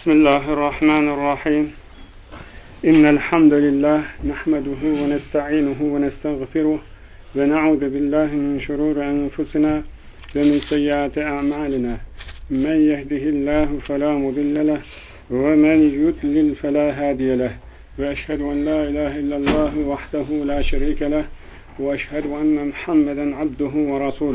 Bismillahirrahmanirrahim. İnnel hamdelellahi nahmeduhu ve nestainuhu ve nestağfiruh ve na'udzu billahi min şururi enfusina ve min seyyiati a'malina. Men yehdihillahu fela mudille leh ve men yudlil fela hadiye leh. Ve eşhedü en la ilahe illallah vahdehu la şerike leh ve eşhedü enne Muhammeden abduhu ve rasuluh.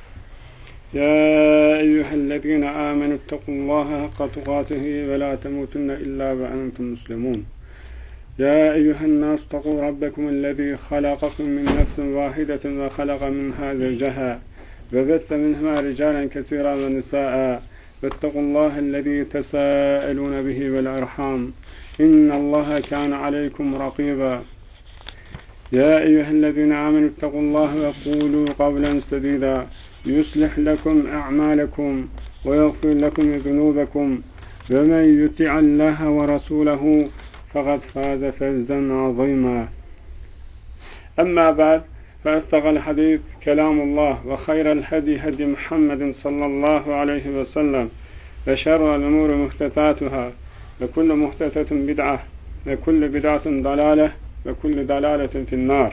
يا أيها الذين آمنوا اتقوا الله حق تقاته ولا تموتن إلا وأنتم مسلمون يا أيها الناس اتقوا ربكم الذي خلقكم من نفس واحدة وخلق منها زوجها وبث منهما رجالا كثيرا ونساء واتقوا الله الذي تساءلون به والأرحام إن الله كان عليكم رقيبا يا أيها الذين آمنوا اتقوا الله وقولوا قولا سديدا يصلح لكم أعمالكم ويغفر لكم ذنوبكم ومن يطع الله ورسوله فقد فاز فوزا عظيما أما بعد فأصدق الحديث كلام الله وخير الهدي هدي محمد صلى الله عليه وسلم وشر الأمور محدثاتها وكل محدثة بدعة وكل بدعة ضلالة وكل ضلالة في النار.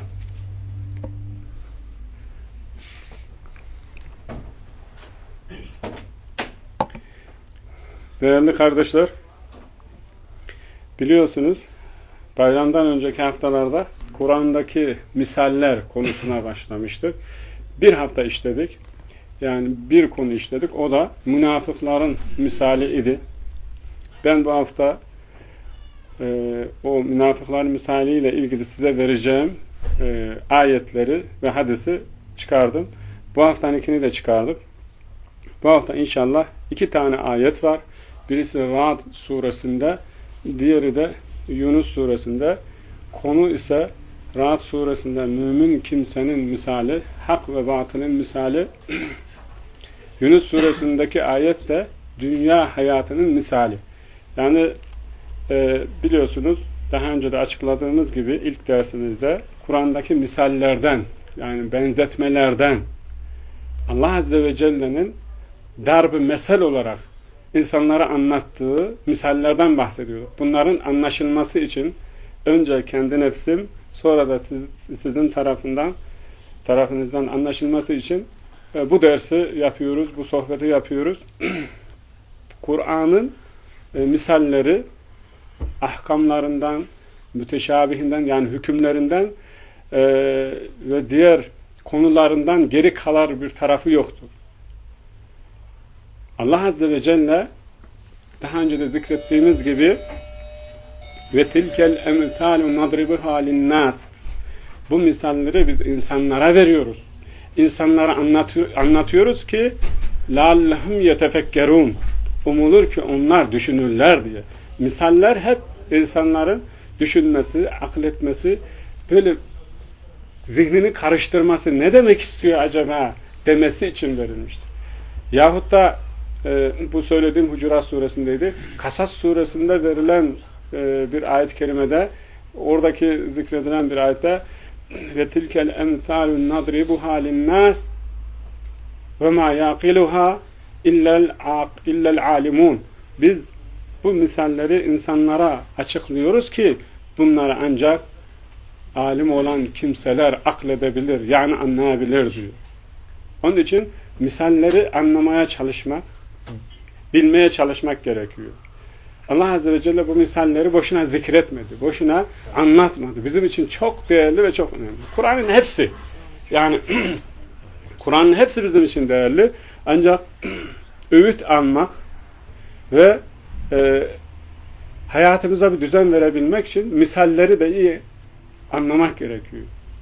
Değerli kardeşler, biliyorsunuz bayramdan önceki haftalarda Kur'an'daki misaller konusuna başlamıştık. Bir hafta işledik. Yani bir konu işledik. O da münafıkların misali idi. Ben bu hafta o münafıkların misaliyle ilgili size vereceğim ayetleri ve hadisi çıkardım. Bu haftanınkini de çıkardık. Bu hafta inşallah 2 tane ayet var. Birisi Ra'd suresinde, diğeri de Yunus suresinde. Konu ise Ra'd suresinde mümin kimsenin misali, hak ve batılın misali. Yunus suresindeki ayet de dünya hayatının misali. Yani biliyorsunuz daha önce de açıkladığımız gibi ilk dersimizde Kur'an'daki misallerden, yani benzetmelerden Allah Azze ve Celle'nin darb-ı mesel olarak insanlara anlattığı misallerden bahsediyor. Bunların anlaşılması için önce kendi nefsim, sonra da sizin tarafınızdan anlaşılması için bu dersi yapıyoruz, bu sohbeti yapıyoruz. Kur'an'ın misalleri ahkamlarından, müteşabihinden, yani hükümlerinden ve diğer konularından geri kalan bir tarafı yoktur. Allah Azze ve Celle daha önce de zikrettiğimiz gibi ve tilkel emthalu nadribuha linnas, bu misalleri biz insanlara veriyoruz. İnsanlara anlatıyoruz ki la'allehum yetefekkerun, umulur ki onlar düşünürler diye. Misaller hep insanların düşünmesi, akletmesi, böyle zihnini karıştırması, ne demek istiyor acaba demesi için verilmiştir. Yahut da bu söylediğim Hucurat suresindeydi. Kasas suresinde verilen bir ayet-i kerimede, oradaki zikredilen bir ayette ve tilkel emthalun nadribuha linnas ve ma yaqiluha illel alimun. Biz bu misalleri insanlara açıklıyoruz ki bunları ancak alim olan kimseler akledebilir, yani anlayabilir diyor. Onun için misalleri anlamaya çalışmak, bilmeye çalışmak gerekiyor. Allah Azze ve Celle bu misalleri boşuna zikretmedi, boşuna anlatmadı. Bizim için çok değerli ve çok önemli. Kur'an'ın hepsi, yani Kur'an'ın hepsi bizim için değerli. Ancak öğüt almak ve hayatımıza bir düzen verebilmek için misalleri de iyi anlamak gerekiyor.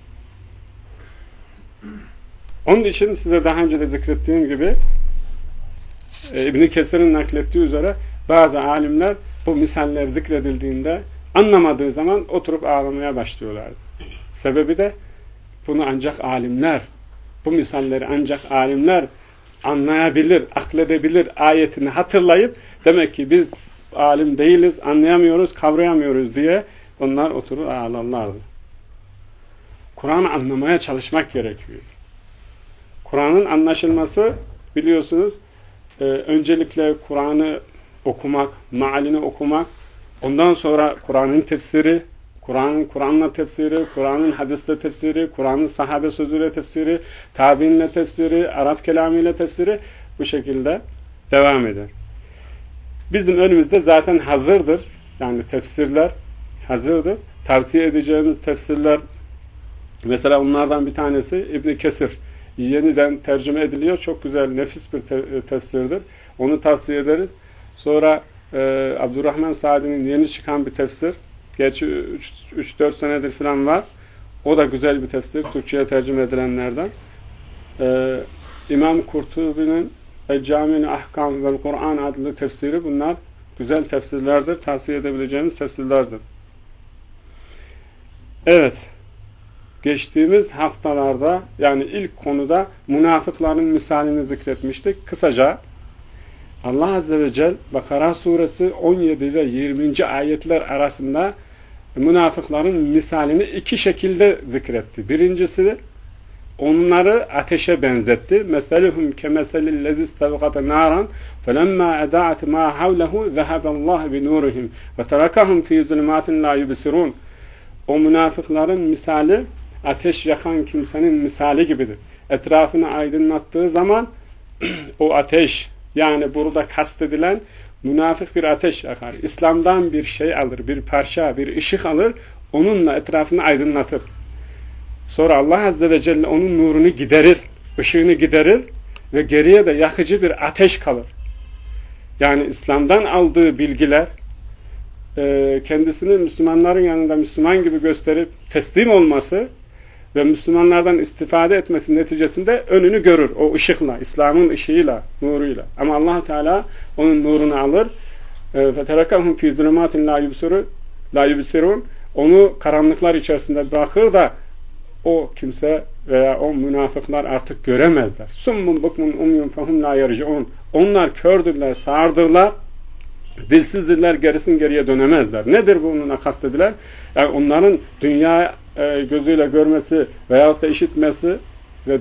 Onun için size daha önce de zikrettiğim gibi İbn Kesir'in naklettiği üzere bazı alimler bu misaller zikredildiğinde anlamadığı zaman oturup ağlamaya başlıyorlardı. Sebebi de bunu ancak alimler, bu misalleri ancak alimler anlayabilir, akledebilir ayetini hatırlayıp demek ki biz alim değiliz, anlayamıyoruz, kavrayamıyoruz diye onlar oturur ağlarlardı. Kur'an'ı anlamaya çalışmak gerekiyor. Kur'an'ın anlaşılması, biliyorsunuz, öncelikle Kur'an'ı okumak, mealini okumak, ondan sonra Kur'an'ın tefsiri, Kur'an'la tefsiri, Kur'an'ın hadisle tefsiri, Kur'an'ın sahabe sözüyle tefsiri, tabiinle tefsiri, Arap kelamıyla tefsiri bu şekilde devam eder. Bizim önümüzde zaten hazırdır. Yani tefsirler hazırdır. Tavsiye edeceğimiz tefsirler, mesela onlardan bir tanesi İbn Kesir. Yeniden tercüme ediliyor. Çok güzel, nefis bir tefsirdir. Onu tavsiye ederiz. Sonra Abdurrahman Sa'di'nin yeni çıkan bir tefsir. Gerçi 3-4 senedir falan var. O da güzel bir tefsir. Türkçe'ye tercüme edilenlerden. İmam Kurtubi'nin El-Cami'nin Ahkam vel Kur'an adlı tefsiri, bunlar güzel tefsirlerdir. Tavsiye edebileceğimiz tefsirlerdir. Evet. Geçtiğimiz haftalarda, yani ilk konuda münafıkların misalini zikretmiştik. Kısaca Allah Azze ve Celle Bakara suresi 17 ve 20. ayetler arasında münafıkların misalini iki şekilde zikretti. Birincisi, onları ateşe benzetti. Meseluhum kemeselillezî istevgate nâran felemmâ edâ'at mâ havlehu zehaballâhu binûrihim ve terakahum fî zulümâtin lâ yubsirûn. O münafıkların misali ateş yakan kimsenin misali gibidir. Etrafını aydınlattığı zaman o ateş, yani burada kastedilen münafık bir ateş yakar. İslam'dan bir şey alır, bir parça, bir ışık alır, onunla etrafını aydınlatır. Sonra Allah Azze ve Celle onun nurunu giderir, ışığını giderir ve geriye de yakıcı bir ateş kalır. Yani İslam'dan aldığı bilgiler, kendisini Müslümanların yanında Müslüman gibi gösterip teslim olması ve Müslümanlardan istifade etmesi neticesinde önünü görür. O ışıkla, İslam'ın ışığıyla, nuruyla. Ama Allah Teala onun nurunu alır. فَتَرَكَهُمْ فِي ظُلُمَاتٍ لَا يُبْصِرُونَ. Onu karanlıklar içerisinde bırakır da o kimse veya o münafıklar artık göremezler. سُمُّمْ بُكْمُنْ اُمْيُمْ فَهُمْ لَا يَرْجِعُونَ. Onlar kördürler, sağırdırlar, dilsizdirler, gerisin geriye dönemezler. Nedir bununla kastedilen? Yani onların dünya gözüyle görmesi veyahut da işitmesi ve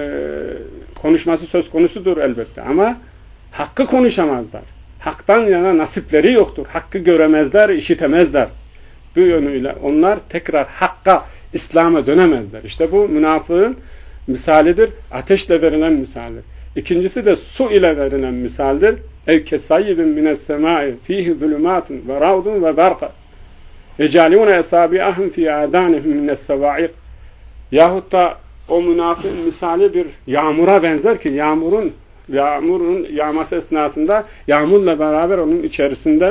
konuşması söz konusudur elbette. Ama hakkı konuşamazlar. Haktan yana nasipleri yoktur. Hakkı göremezler, işitemezler. Bu yönüyle onlar tekrar hakka, İslam'a dönemezler. İşte bu münafığın misalidir. Ateşle verilen misaldir. İkincisi de su ile verilen misaldir. Ev kesayyibin mines semai fihi zulümatun ve ravdun ve berka yecalûne esâbi'ahum fî âdânihim mines sevâ'iq. Yahut da o münafığın misali bir yağmura benzer ki yağmurun yağması esnasında yağmurla beraber onun içerisinde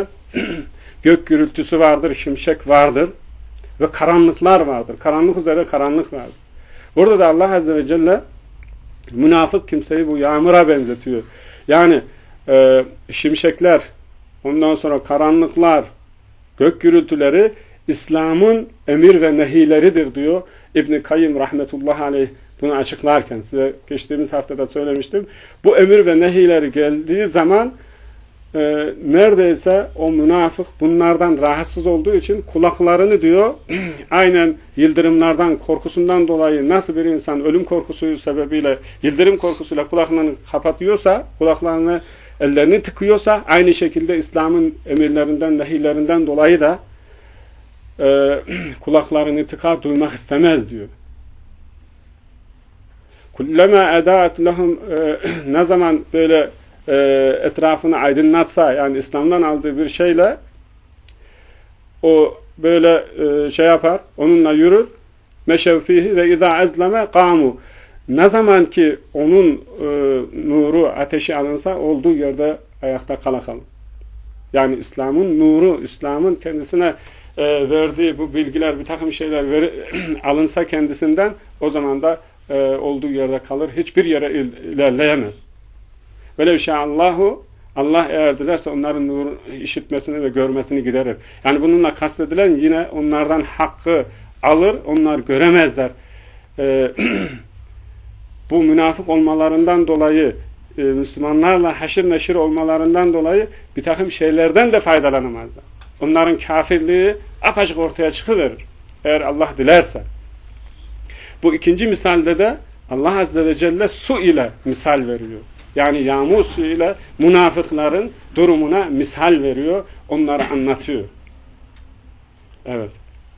gök gürültüsü vardır, şimşek vardır ve karanlıklar vardır. Karanlık üzere karanlık vardır. Burada da Allah Azze ve Celle münafık kimseyi bu yağmura benzetiyor. Yani şimşekler, ondan sonra karanlıklar, gök gürültüleri İslam'ın emir ve nehileridir diyor İbn Kayyim rahmetullahi aleyh bunu açıklarken. Size geçtiğimiz haftada söylemiştim. Bu emir ve nehileri geldiği zaman neredeyse o münafık bunlardan rahatsız olduğu için kulaklarını diyor aynen yıldırımlardan korkusundan dolayı nasıl bir insan ölüm korkusu sebebiyle yıldırım korkusuyla kulaklarını kapatıyorsa, kulaklarını ellerini tıkıyorsa, aynı şekilde İslam'ın emirlerinden, nehilerinden dolayı da kulaklarını tıkar, duymak istemez diyor. Kullema edaat lehum, ne zaman böyle etrafını aydınlatsa, yani İslam'dan aldığı bir şeyle o böyle şey yapar, onunla yürür. Meşevfihi ve izâ ezleme kâmu. Ne zaman ki onun nuru ateşi alınsa olduğu yerde ayakta kala kalır. Yani İslam'ın nuru, İslam'ın kendisine verdiği bu bilgiler, bir takım şeyler alınsa kendisinden, o zaman da olduğu yerde kalır. Hiçbir yere ilerleyemez. Velevşâallahu, Allah eğer dilerse onların nuru işitmesini ve görmesini giderir. Yani bununla kastedilen yine onlardan hakkı alır, onlar göremezler. Bu münafık olmalarından dolayı, Müslümanlarla haşır neşir olmalarından dolayı bir takım şeylerden de faydalanamazlar. Onların kafirliği apaçık ortaya çıkıverir. Eğer Allah dilerse. Bu ikinci misalde de Allah Azze ve Celle su ile misal veriyor. Yani yağmur suyuyla münafıkların durumuna misal veriyor, onları anlatıyor. Evet.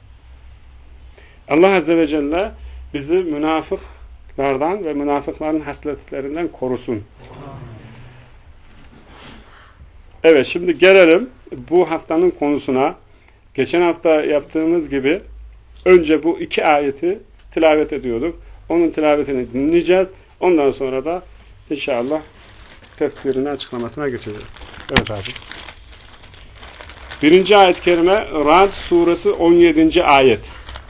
Allah Azze ve Celle bizi münafıklardan ve münafıkların hasletlerinden korusun. Evet, şimdi gelelim bu haftanın konusuna. Geçen hafta yaptığımız gibi önce bu 2 ayeti tilavet ediyorduk. Onun tilavetini dinleyeceğiz. Ondan sonra da inşallah tefsirine, açıklamasına geçeceğiz. Evet abi. 1. ayet-i kerime Ra'd suresi 17. ayet.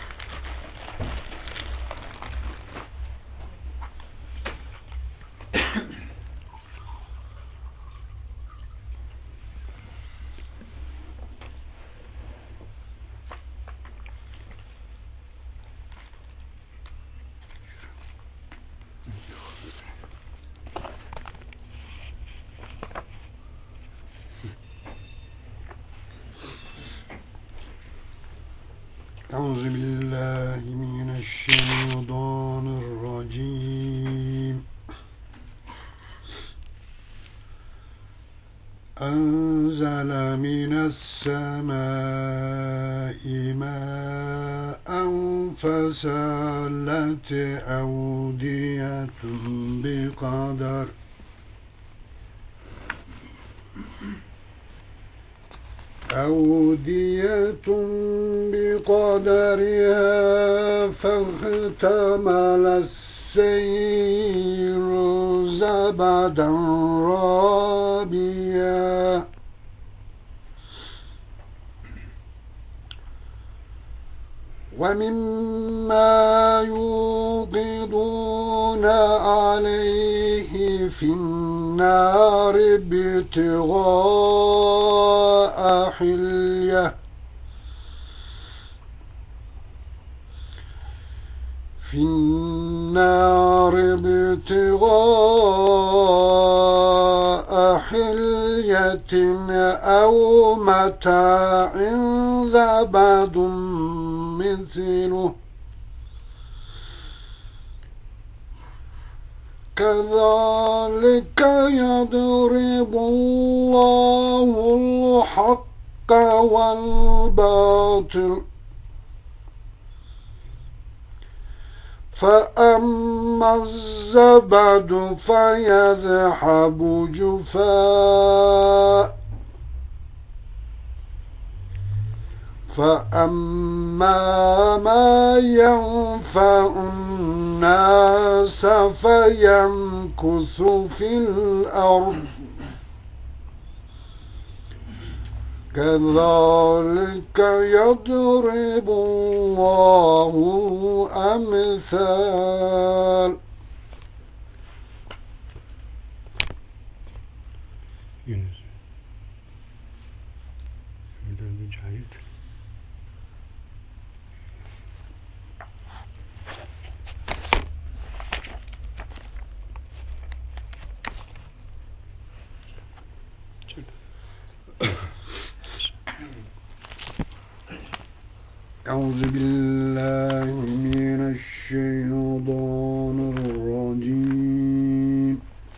Euzubillahimineşşeytanirracim. Enzele mine's-semâi mâ'en fesalet evdiyetun biqadar أودية بقدرها فاحتمل السيل زبدا رابيا ومما يوقدون عليه في النار ابتغاء حلية في النار ابتغاء حلية أو متاع زبد مثله كذلك يضرب الله الحق والباطل فأما الزبد فيذهب جفاء فأما ما ينفع الناس فيمكث في الأرض كذلك يضرب الله أمثال. Yunus 4. ayet. Euzubillahimineşşeytanirracim.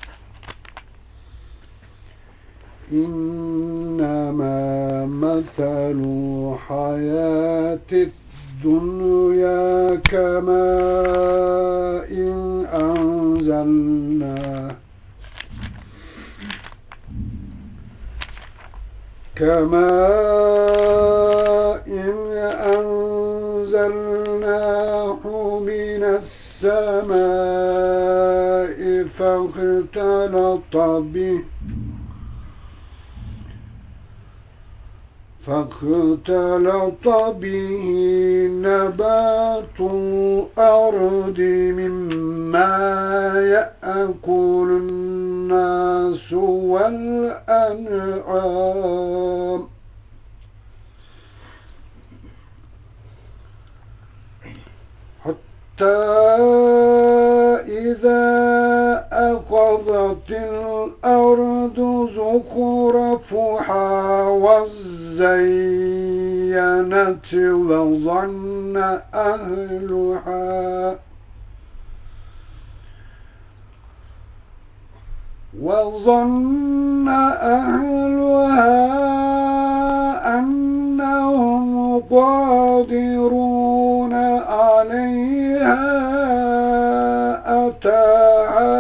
İnnemâ meselû hayâtid dünya kemâin enzelnâh أنزلناه من السماء فاختلط به نبات الأرض مما يأكل الناس والأنعام حتى إذا أخذت الأرض زخرفها وزينت وظن أهلها وظن أهلها أنهم قادرون عليها أتاها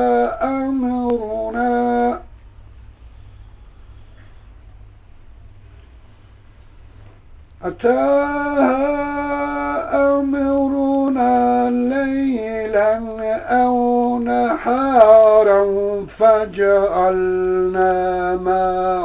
أمرنا ليلا أو نهارا فجعلناها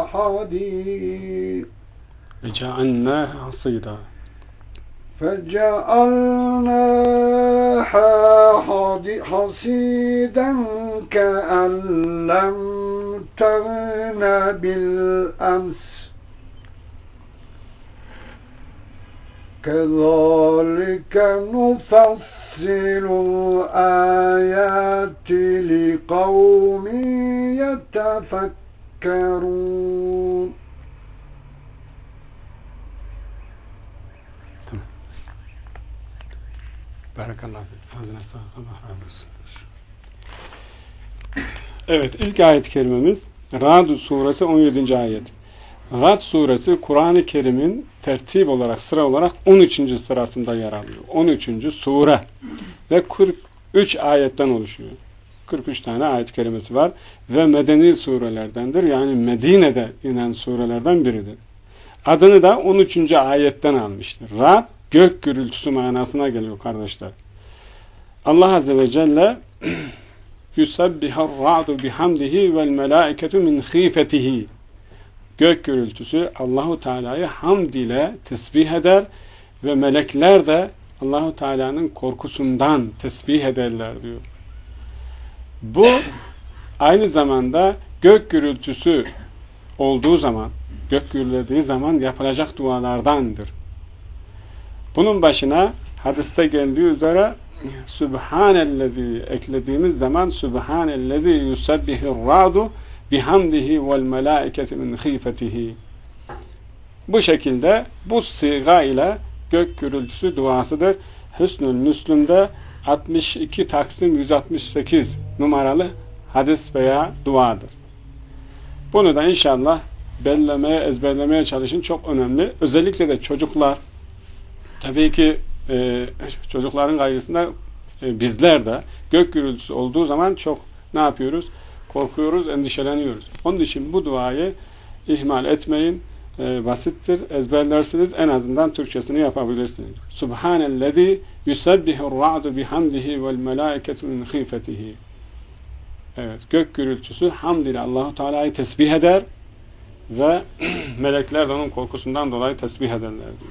حصيدا كأن لم تغن بالأمس كذلك نفصل الآيات لقوم يتفكرون. Barakallahu fik. Ağzına sağlık. Allah razı olsun. Evet, ilk ayet-i kerimemiz Ra'd suresi 17. ayet. Ra'd suresi Kur'an-ı Kerim'in tertip olarak, sıra olarak 13. sırasında yer alıyor. 13. sure ve 43 ayetten oluşuyor. 43 tane ayet-i kerimesi var ve medeni surelerdendir. Yani Medine'de inen surelerden biridir. Adını da 13. ayetten almıştır. Ra'd, gök gürültüsü manasına geliyor kardeşler. Allah Azze ve Celle yusabbihar ra'du bihamdihi vel melâiketu min khîfetihi. Gök gürültüsü Allahu Teala'yı hamd ile tesbih eder ve melekler de Allahu Teala'nın korkusundan tesbih ederler diyor. Bu aynı zamanda gök gürültüsü olduğu zaman, gök gürlediği zaman yapılacak dualardandır. Bunun başına hadiste geldiği üzere Sübhanellezi eklediğimiz zaman Sübhanellezi yusabbihir-ra'du bihamdihi vel melâiketi min khîfetihi. Bu şekilde bu siga ile gök gürültüsü duasıdır. Hüsnül Müslüm'de 62 Taksim 168 numaralı hadis veya duadır. Bunu da inşallah bellemeye, ezberlemeye çalışın. Çok önemli. Özellikle de çocuklar, tabii ki çocukların gayrısında bizler de gök gürültüsü olduğu zaman çok ne yapıyoruz? Korkuyoruz, endişeleniyoruz. Onun için bu duayı ihmal etmeyin. Basittir. Ezberlersiniz. En azından Türkçesini yapabilirsiniz. Subhanellezi yusabbihur-ra'du bihamdihi vel melâiketu min khîfetihi. Evet. Gök gürültüsü hamd ile Allahu Teala'yı tesbih eder ve melekler de onun korkusundan dolayı tesbih ederler diyor.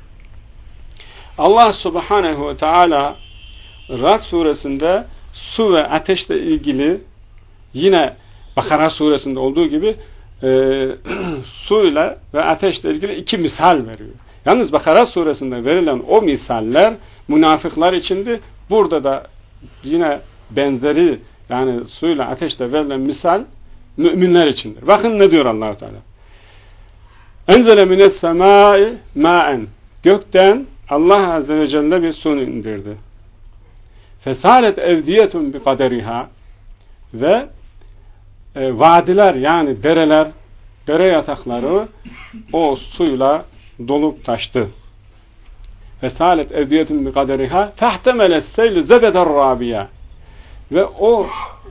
Allah Subhanahu ve Teala Ra'd suresinde su ve ateşle ilgili yine Bakara suresinde olduğu gibi suyla ve ateşle ilgili iki misal veriyor. Yalnız Bakara suresinde verilen o misaller münafıklar içindi. Burada da yine benzeri, yani suyla ateşle verilen misal müminler içindir. Bakın ne diyor Allah-u Teala. Enzele mines semâi mâen. Gökten Allah Azze ve Celle bir su indirdi. Fesalet evdiyetun bi kaderiha. Ve vadiler, yani dereler, dere yatakları o suyla dolup taştı. Fesalet evdiyetun bi kaderiha tahtemele seylü zebeder rabiya. Ve o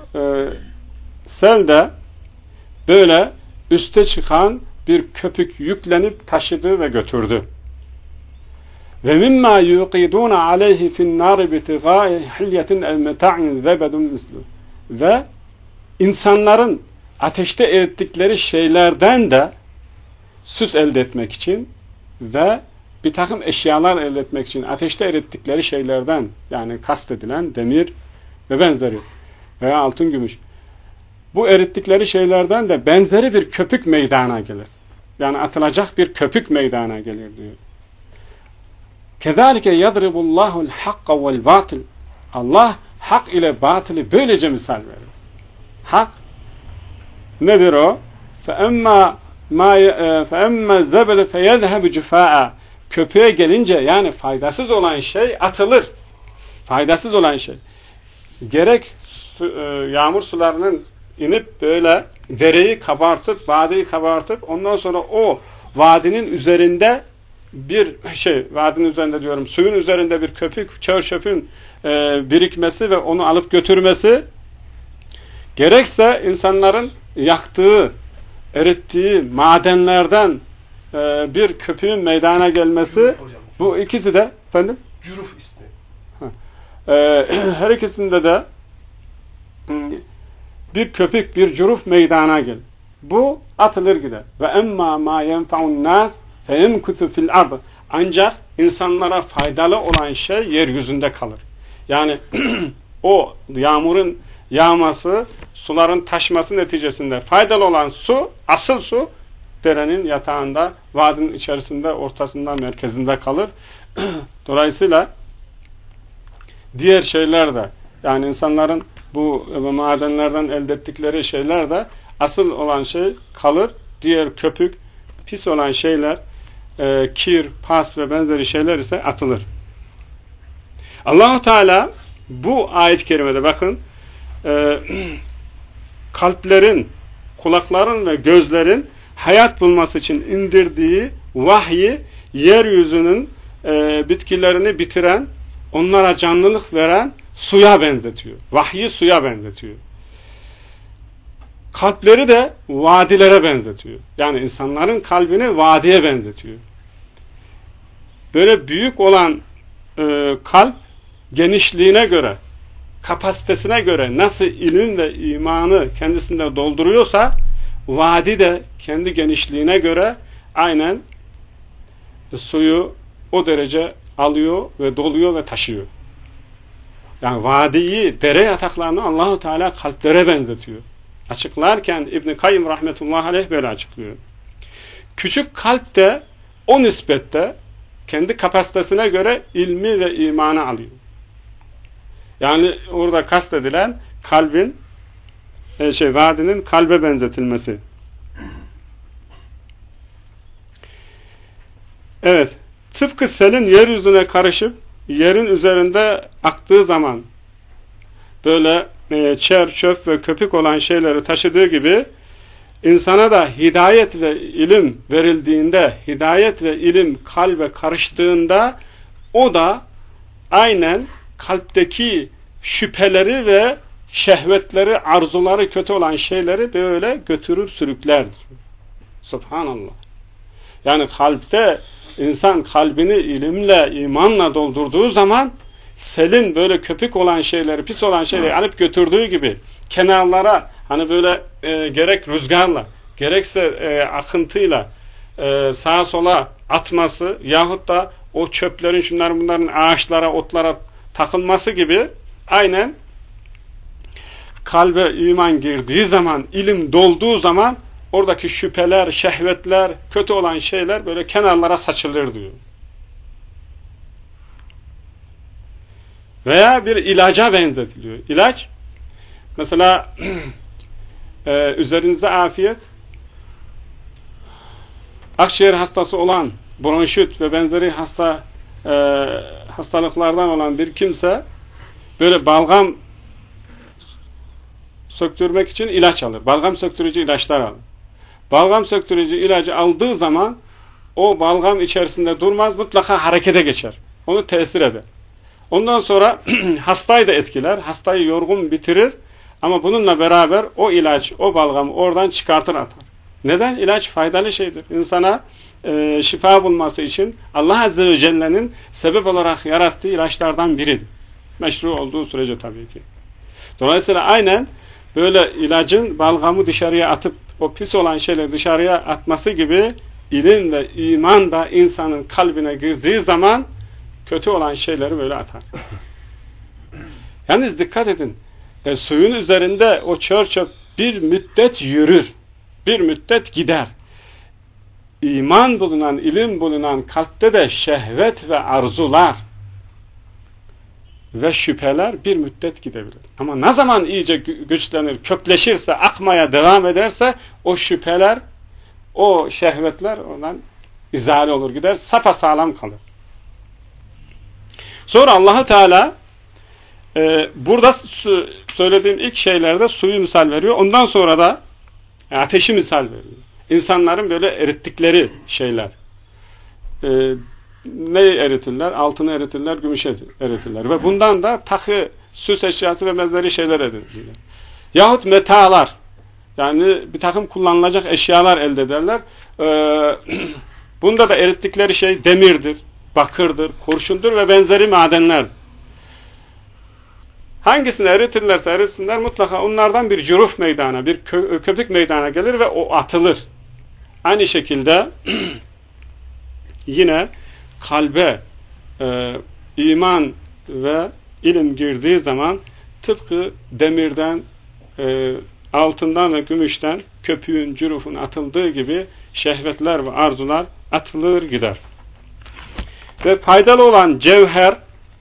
selde böyle üste çıkan bir köpük yüklenip taşıdı ve götürdü. Ve mimma yuqidun aleyhi fi'n nar bitigâi hilyetin ev meta'in zebedun mislu. Ve insanların ateşte erittikleri şeylerden de süs elde etmek için ve bir takım eşyalar elde etmek için ateşte erittikleri şeylerden, yani kastedilen demir ve benzeri veya altın, gümüş, bu erittikleri şeylerden de benzeri bir köpük meydana gelir. Yani atılacak bir köpük meydana gelir diyor. Kezalike yadribullahul hakka vel batil. Allah hak ile batılı böylece misal verir. Hak nedir o? فَاَمَّا الزَّبَلِ فَيَذْهَبُ جُفَاءً. Köpüğe gelince, yani faydasız olan şey atılır. Faydasız olan şey. Gerek yağmur sularının inip böyle dereyi kabartıp, vadiyi kabartıp ondan sonra o vadinin üzerinde vadinin üzerinde diyorum, suyun üzerinde bir köpük, çöpün birikmesi ve onu alıp götürmesi, gerekse insanların yaktığı, erittiği madenlerden bir köpüğün meydana gelmesi, bu ikisi de efendim? Cüruf ismi. Her ikisinde de bir köpük, bir cüruf meydana gelir. Bu atılır gider. Ve emma ma yenfa'un nas feyemkutu fil ard. Ancak insanlara faydalı olan şey yeryüzünde kalır. Yani o yağmurun yağması, suların taşması neticesinde faydalı olan su, asıl su derenin yatağında, vadinin içerisinde, ortasında, merkezinde kalır. Dolayısıyla diğer şeyler de, yani insanların bu madenlerden elde ettikleri şeyler de asıl olan şey kalır. Diğer köpük, pis olan şeyler, kir, pas ve benzeri şeyler ise atılır. Allah-u Teala bu ayet-i kerimede bakın, kalplerin, kulakların ve gözlerin hayat bulması için indirdiği vahyi, yeryüzünün bitkilerini bitiren, onlara canlılık veren suya benzetiyor. Vahyi suya benzetiyor. Kalpleri de vadilere benzetiyor. Yani insanların kalbini vadiye benzetiyor. Böyle büyük olan kalp genişliğine göre, kapasitesine göre nasıl ilim ve imanı kendisinde dolduruyorsa, vadi de kendi genişliğine göre aynen suyu o derece alıyor ve doluyor ve taşıyor. Yani vadiyi, dere yataklarını Allah-u Teala kalplere benzetiyor. Açıklarken İbn-i Kayyım rahmetullahi aleyh böyle açıklıyor. Küçük kalp de o nispette kendi kapasitesine göre ilmi ve imanı alıyor. Yani orada kastedilen kalbin vadinin kalbe benzetilmesi. Evet. Tıpkı selin yeryüzüne karışıp yerin üzerinde aktığı zaman böyle çer, çöp ve köpük olan şeyleri taşıdığı gibi insana da hidayet ve ilim verildiğinde, hidayet ve ilim kalbe karıştığında o da aynen kalpteki şüpheleri ve şehvetleri, arzuları kötü olan şeyleri böyle götürür, sürükler. Subhanallah. Yani kalpte insan kalbini ilimle, imanla doldurduğu zaman selin böyle köpük olan şeyleri, pis olan şeyleri alıp götürdüğü gibi kenarlara hani böyle gerek rüzgarla, gerekse akıntıyla sağa sola atması yahut da o çöplerin, şunların bunların ağaçlara, otlara takılması gibi aynen kalbe iman girdiği zaman, ilim dolduğu zaman oradaki şüpheler, şehvetler, kötü olan şeyler böyle kenarlara saçılır diyor. Veya bir ilaca benzetiliyor. İlaç, mesela üzerinize afiyet, akciğer hastası olan, bronşit ve benzeri hastalıklardan olan bir kimse böyle balgam söktürmek için ilaç alır. Balgam söktürücü ilaçlar alır. Balgam söktürücü ilacı aldığı zaman o balgam içerisinde durmaz, mutlaka harekete geçer. Onu tesir eder. Ondan sonra hastayı da etkiler. Hastayı yorgun bitirir. Ama bununla beraber o ilaç, o balgamı oradan çıkartır atar. Neden? İlaç faydalı şeydir. İnsana şifa bulması için Allah Azze ve Celle'nin sebep olarak yarattığı ilaçlardan biridir. Meşru olduğu sürece tabii ki. Dolayısıyla aynen böyle ilacın balgamı dışarıya atıp o pis olan şeyleri dışarıya atması gibi ilim ve iman da insanın kalbine girdiği zaman kötü olan şeyleri böyle atar. Yalnız dikkat edin. Suyun üzerinde o çöp bir müddet yürür. Bir müddet gider. İman bulunan, ilim bulunan kalpte de şehvet ve arzular ve şüpheler bir müddet gidebilir. Ama ne zaman iyice güçlenir, kökleşirse, akmaya devam ederse o şüpheler, o şehvetler ondan izale olur, gider, sapasağlam kalır. Sonra Allah-u Teala Burada söylediğim ilk şeylerde suyu misal veriyor. Ondan sonra da ateşi misal veriyor. İnsanların böyle erittikleri şeyler. Neyi eritirler? Altını eritirler, gümüşü eritirler. Ve bundan da takı, süs eşyası ve benzeri şeyler eritirler. Yahut metalar. Yani bir takım kullanılacak eşyalar elde ederler. Bunda da erittikleri şey demirdir, bakırdır, kurşundur ve benzeri madenler. Hangisini eritirlerse eritsinler mutlaka onlardan bir cüruf meydana, bir köpük meydana gelir ve o atılır. Aynı şekilde yine kalbe iman ve ilim girdiği zaman tıpkı demirden, altından ve gümüşten köpüğün, cürufun atıldığı gibi şehvetler ve arzular atılır gider. Ve faydalı olan cevher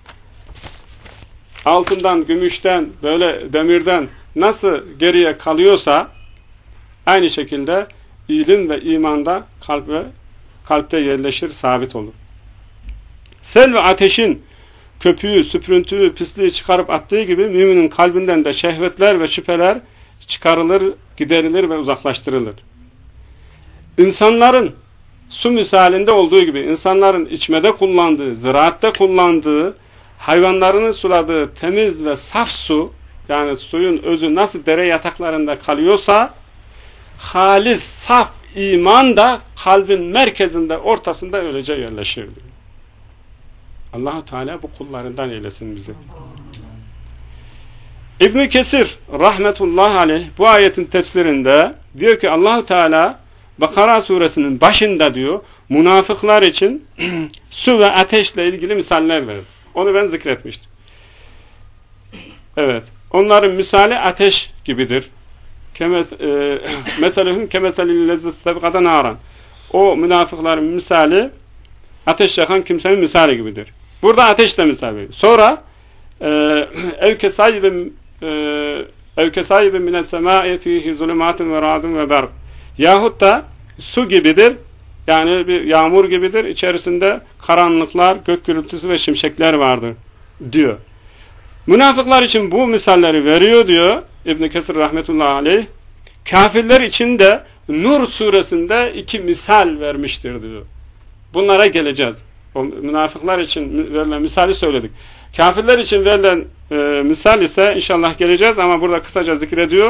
altından, gümüşten, böyle demirden nasıl geriye kalıyorsa aynı şekilde ilim ve imanda kalpte yerleşir, sabit olur. Sel ve ateşin köpüğü, süprüntüyü, pisliği çıkarıp attığı gibi müminin kalbinden de şehvetler ve şüpheler çıkarılır, giderilir ve uzaklaştırılır. İnsanların su misalinde olduğu gibi insanların içmede kullandığı, ziraatte kullandığı, hayvanlarının suladığı temiz ve saf su, yani suyun özü nasıl dere yataklarında kalıyorsa, halis, saf iman da kalbin merkezinde, ortasında öylece yerleşir diyor. Allah-u Teala bu kullarından eylesin bizi. İbn Kesir rahmetullahi aleyh bu ayetin tefsirinde diyor ki Allah-u Teala Bakara suresinin başında diyor münafıklar için su ve ateşle ilgili misaller verir. Onu ben zikretmiştim. Evet. Onların misali ateş gibidir. Meselehum kemeselil lezzi istebgada naran. O münafıkların misali ateş yakan kimsenin misali gibidir. Burada ateşle misal veriyor. Sonra evkesayibin mine's semâi fîhî zulümâtun ve râdun ve berk. Yahut da su gibidir. Yani bir yağmur gibidir. İçerisinde karanlıklar, gök gürültüsü ve şimşekler vardır diyor. Münafıklar için bu misalleri veriyor diyor İbn Kesir rahmetullahi aleyh. Kafirler için de Nur suresinde 2 misal vermiştir diyor. Bunlara geleceğiz. O münafıklar için verilen misali söyledik. Kafirler için verilen misal ise inşallah geleceğiz ama burada kısaca zikrediyor.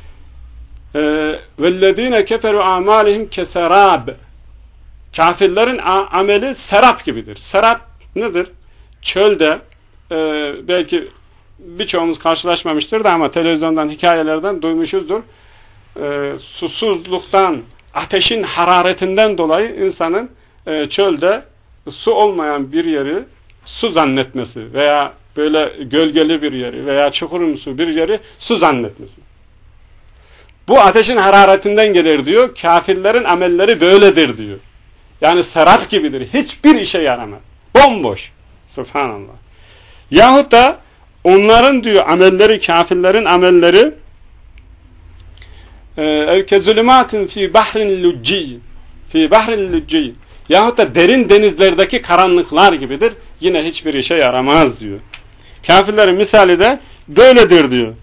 وَالَّذ۪ينَ كَفَرُوا عَمَالِهِمْ كَسَرَابٍ. Kafirlerin ameli serap gibidir. Serap nedir? Çölde belki birçoğumuz karşılaşmamıştır da ama televizyondan, hikayelerden duymuşuzdur. Susuzluktan, ateşin hararetinden dolayı insanın çölde su olmayan bir yeri su zannetmesi veya böyle gölgeli bir yeri veya çukurumsu bir yeri su zannetmesi. Bu ateşin hararetinden gelir diyor. Kafirlerin amelleri böyledir diyor. Yani serap gibidir. Hiçbir işe yaramaz. Bomboş. Subhanallah. Yahut da onların diyor amelleri, kafirlerin amelleri evkezülümatin fi bahrin lucci fi bahrin lucci yahut da derin denizlerdeki karanlıklar gibidir. Yine hiçbir işe yaramaz diyor. Kafirlerin misali de böyledir diyor.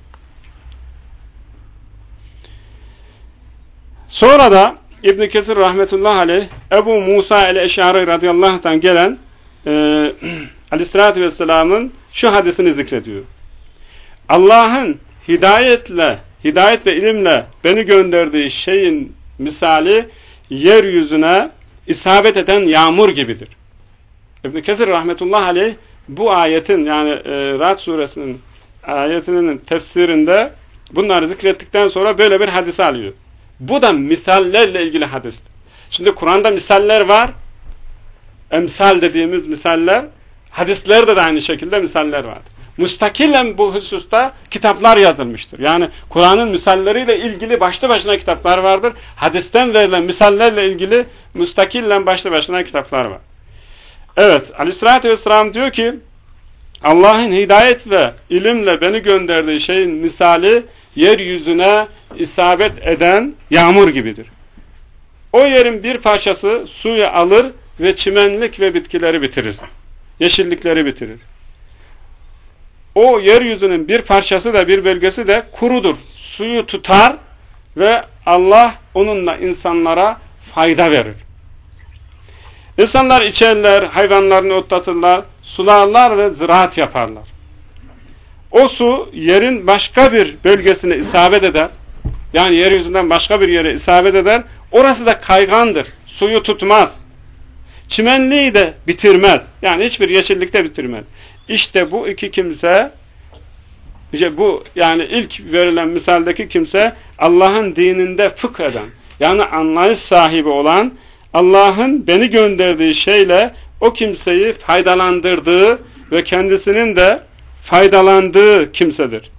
Sonra da İbn Kesir rahmetullahi aleyh Ebu Musa el-Eş'ari radıyallahu anh'tan gelen Aleyhisselatü Vesselam'ın şu hadisini zikrediyor. Allah'ın hidayet ve ilimle beni gönderdiği şeyin misali yeryüzüne isabet eden yağmur gibidir. İbn Kesir rahmetullahi aleyh bu ayetin yani Ra'd suresinin ayetinin tefsirinde bunları zikrettikten sonra böyle bir hadis alıyor. Bu da misallerle ilgili hadistir. Şimdi Kur'an'da misaller var. Emsal dediğimiz misaller. Hadislerde de aynı şekilde misaller vardır. Müstakilen bu hususta kitaplar yazılmıştır. Yani Kur'an'ın misalleriyle ilgili başlı başına kitaplar vardır. Hadisten verilen misallerle ilgili müstakilen başlı başına kitaplar var. Evet, Aleyhisselatü Vesselam diyor ki Allah'ın hidayet ve ilimle beni gönderdiği şeyin misali yeryüzüne isabet eden yağmur gibidir. O yerin bir parçası suyu alır ve çimenlik ve bitkileri bitirir. Yeşillikleri bitirir. o yeryüzünün bir parçası da bir bölgesi de kurudur. Suyu tutar ve Allah onunla insanlara fayda verir. İnsanlar içerler, hayvanlarını otlatırlar, sularlar ve ziraat yaparlar. O su yerin başka bir bölgesine isabet eder. Yani yeryüzünden başka bir yere isabet eder. Orası da kaygandır. Suyu tutmaz. Çimenliği de bitirmez. Yani hiçbir yeşillikte bitirmez. İşte bu iki kimse, bu yani ilk verilen misaldeki kimse Allah'ın dininde fıkh eden, yani anlayış sahibi olan, Allah'ın beni gönderdiği şeyle o kimseyi faydalandırdığı ve kendisinin de faydalandığı kimsedir.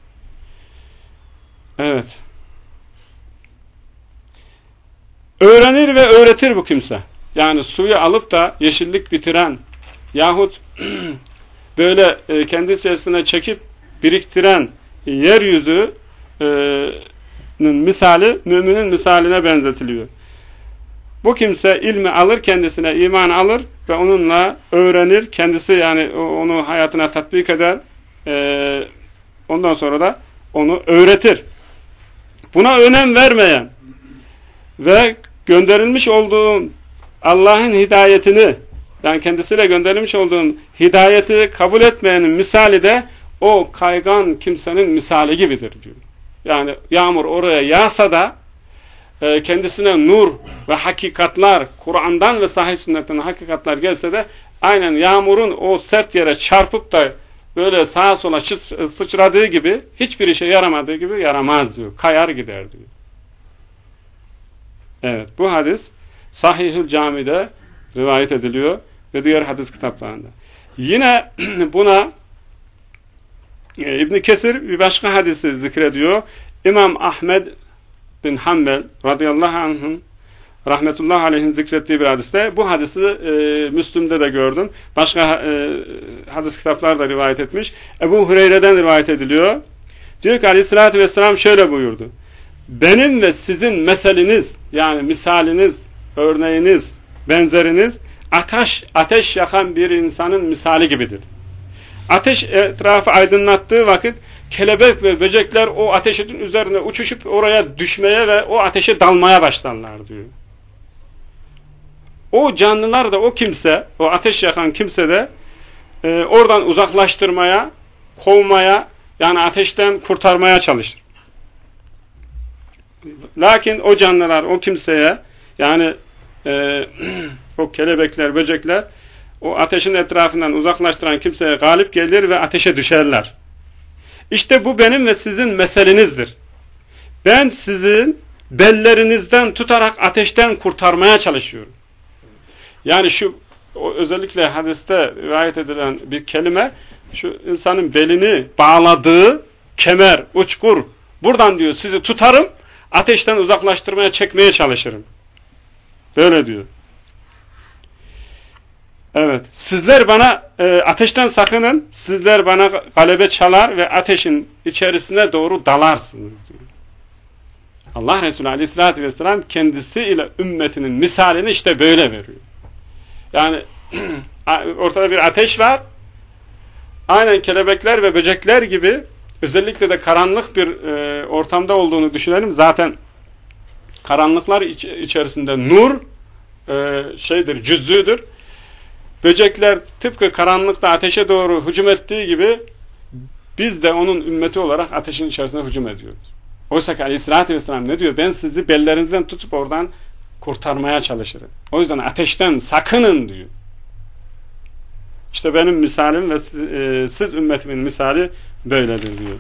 Evet. Öğrenir ve öğretir bu kimse. Yani suyu alıp da yeşillik bitiren yahut böyle kendi içerisine çekip biriktiren yeryüzünün misali müminin misaline benzetiliyor. Bu kimse ilmi alır, kendisine iman alır ve onunla öğrenir. Kendisi yani onu hayatına tatbik eder. Ondan sonra da onu öğretir. Buna önem vermeyen ve gönderilmiş olduğum Allah'ın hidayetini, yani kendisiyle gönderilmiş olduğum hidayeti kabul etmeyenin misali de o kaygan kimsenin misali gibidir diyor. Yani yağmur oraya yağsa da kendisine nur ve hakikatlar, Kur'an'dan ve sahih sünnetten hakikatlar gelse de aynen yağmurun o sert yere çarpıp da böyle sağa sola sıçradığı gibi, hiçbir işe yaramadığı gibi yaramaz diyor. Kayar gider diyor. Evet, bu hadis Sahih-ül Cami'de rivayet ediliyor ve diğer hadis kitaplarında. Yine buna İbn-i Kesir bir başka hadisi zikrediyor. İmam Ahmed bin Hanbel radıyallahu anh'ın rahmetullahi aleyhin zikrettiği bir hadiste. Bu hadisi Müslüm'de de gördüm. Başka hadis kitaplar da rivayet etmiş. Ebu Hureyre'den rivayet ediliyor. Diyor ki aleyhissalatü vesselam şöyle buyurdu. Benim ve sizin meseliniz, yani misaliniz, örneğiniz, benzeriniz ateş yakan bir insanın misali gibidir. Ateş etrafı aydınlattığı vakit kelebek ve böcekler o ateşin üzerine uçuşup oraya düşmeye ve o ateşe dalmaya başlarlar diyor. O canlılar da o kimse, o ateş yakan kimse de oradan uzaklaştırmaya, kovmaya, yani ateşten kurtarmaya çalışır. Lakin o canlılar o kimseye, yani o kelebekler, böcekler o ateşin etrafından uzaklaştıran kimseye galip gelir ve ateşe düşerler. İşte bu benim ve sizin meselenizdir. Ben sizin bellerinizden tutarak ateşten kurtarmaya çalışıyorum. Yani şu özellikle hadiste rivayet edilen bir kelime, şu insanın belini bağladığı kemer, uçkur, buradan diyor sizi tutarım, ateşten uzaklaştırmaya, çekmeye çalışırım. Böyle diyor. Evet. Sizler bana ateşten sakının, sizler bana galebe çalar ve ateşin içerisine doğru dalarsınız diyor. Allah Resulü Aleyhisselatü Vesselam kendisiyle ümmetinin misalini işte böyle veriyor. Yani ortada bir ateş var. Aynen kelebekler ve böcekler gibi, özellikle de karanlık bir ortamda olduğunu düşünelim. Zaten karanlıklar içerisinde nur cüzdüdür. Böcekler tıpkı karanlıkta ateşe doğru hücum ettiği gibi biz de onun ümmeti olarak ateşin içerisine hücum ediyoruz. Oysa ki Aleyhisselatü Vesselam ne diyor? Ben sizi bellerinizden tutup oradan kurtarmaya çalışırım. O yüzden ateşten sakının diyor. İşte benim misalim ve siz ümmetimin misali böyledir diyor.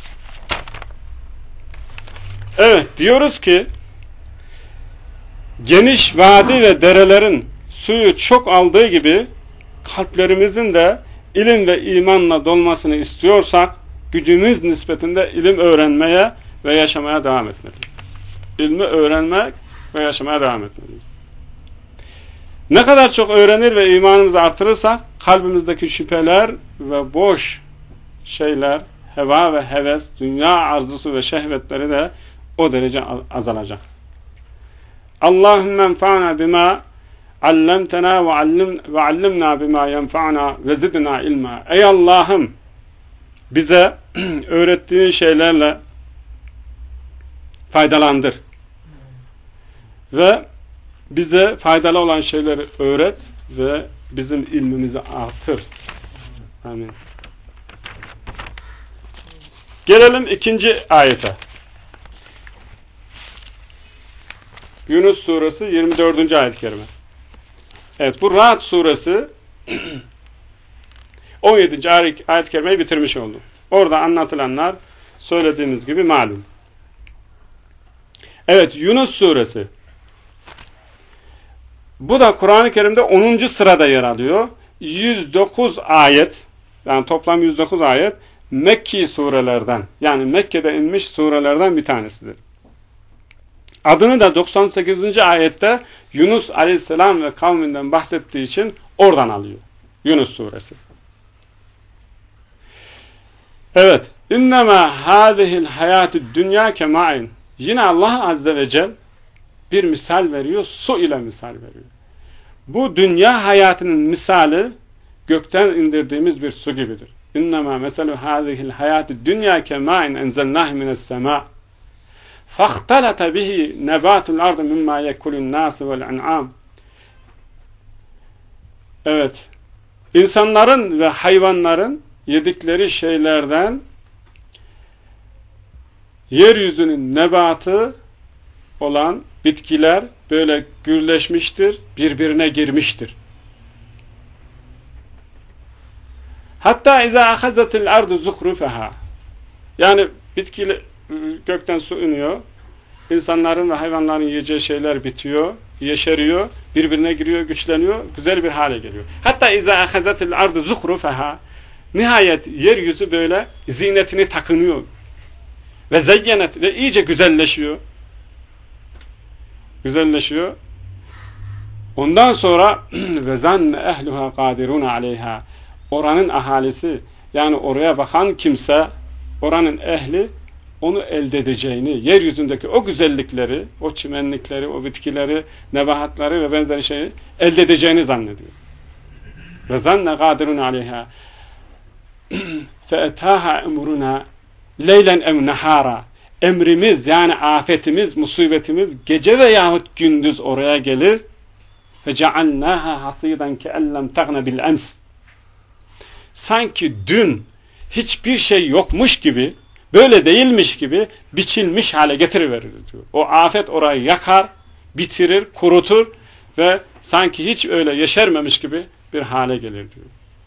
Evet, diyoruz ki geniş vadi ve derelerin suyu çok aldığı gibi kalplerimizin de ilim ve imanla dolmasını istiyorsak gücümüz nispetinde ilim öğrenmeye ve yaşamaya devam etmeliyiz. İlmi öğrenmek ve yaşamaya devam etmeliyiz. Ne kadar çok öğrenir ve imanımızı artırırsak kalbimizdeki şüpheler ve boş şeyler, heva ve heves, dünya arzusu ve şehvetleri de o derece azalacak. Allahümme enfa'na bima allemtena ve allimna bima yenfa'na ve zidna ilma. Ey Allah'ım, bize öğrettiğin şeylerle faydalandır. Ve bize faydalı olan şeyleri öğret ve bizim ilmimizi artır. Amin. Gelelim ikinci ayete. Yunus suresi 24. ayet-i kerime. Evet, bu Ra'd suresi 17. ayet-i kerimeyi bitirmiş oldu. Orada anlatılanlar söylediğimiz gibi malum. Evet, Yunus suresi. Bu da Kur'an-ı Kerim'de 10. sırada yer alıyor. 109 ayet, yani toplam 109 ayet Mekki surelerden, yani Mekke'de inmiş surelerden bir tanesidir. Adını da 98. ayette Yunus aleyhisselam ve kavminden bahsettiği için oradan alıyor. Yunus suresi. Evet. İnnemâ hâzihil hayâtü dünya kemâin. Yine Allah azze ve celle bir misal veriyor. Su ile misal veriyor. Bu dünya hayatının misali gökten indirdiğimiz bir su gibidir. İnnemâ meselü hâzihil hayâtü dünya kemâin enzelnâhi minessemâ. فَاخْتَلَتَ بِهِ نَبَاتُ الْاَرْضِ مِمَّا يَكُلُ النَّاسِ وَالْاَنْعَامِ. Evet. İnsanların ve hayvanların yedikleri şeylerden yeryüzünün nebatı olan bitkiler böyle gürleşmiştir, birbirine girmiştir. Hatta اِذَا اَخَزَتِ الْاَرْضُ زُخْرُفَهَا. Yani bitki, gökten su iniyor, insanların ve hayvanların yiyeceği şeyler bitiyor, yeşeriyor, birbirine giriyor, güçleniyor, güzel bir hale geliyor. Hatta اِذَا اَخَزَتِ الْاَرْضُ زُخْرُفَهَا. Nihayet yeryüzü böyle zinetini takınıyor ve zeyyenet ve iyice güzelleşiyor. Güzelleşiyor. Ondan sonra ve zanne ehluha kadirun aleyha. Oranın ahalisi, yani oraya bakan kimse, oranın ehli onu elde edeceğini, yeryüzündeki o güzellikleri, o çimenlikleri, o bitkileri, nebahatları ve benzeri şeyi elde edeceğini zannediyor. Ve zanne kadirun aleyha. فَاَتَاهَا اَمْرُنَا leylen ev nehara. Emrimiz, yani afetimiz, musibetimiz gece veyahut gündüz oraya gelir. فَجَعَلْنَاهَا حَصِيدًا كَاَلَّمْ تَغْنَ بِالْاَمْسِ. Sanki dün hiçbir şey yokmuş gibi, böyle değilmiş gibi biçilmiş hale getiriverir diyor. O afet orayı yakar, bitirir, kurutur ve sanki hiç öyle yeşermemiş gibi bir hale gelir diyor.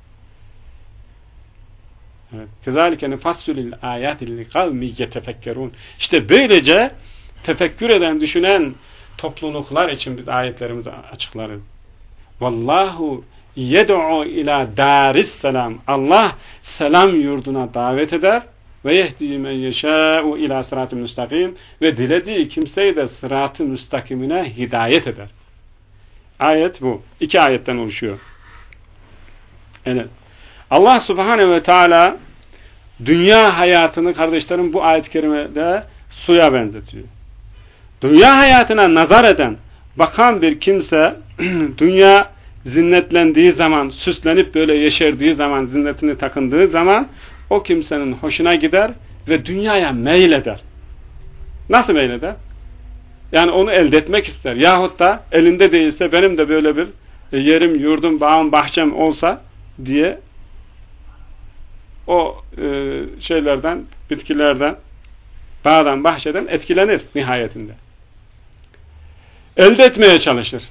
Evet. Kezalike nefassulil ayati liqavmi yetefekkerun. İşte böylece tefekkür eden, düşünen topluluklar için biz ayetlerimizi açıklarız. Vallahu yed'u ila daris selam. Allah selam yurduna davet eder ve yehdi men yeşâ'u ila sırat-ı müstakim ve dilediği kimseyi de sırat-ı müstakimine hidayet eder. Ayet bu. 2 ayetten oluşuyor. Evet. Allah Subhanahu ve Teala dünya hayatını kardeşlerim bu ayet-i kerimede suya benzetiyor. Dünya hayatına nazar eden, bakan bir kimse dünya zinnetlendiği zaman, süslenip böyle yeşerdiği zaman, zinnetini takındığı zaman o kimsenin hoşuna gider ve dünyaya meyleder. Nasıl meyleder? Yani onu elde etmek ister. Yahut da elinde değilse benim de böyle bir yerim, yurdum, bağım, bahçem olsa diye o şeylerden, bitkilerden, bağdan, bahçeden etkilenir nihayetinde. Elde etmeye çalışır.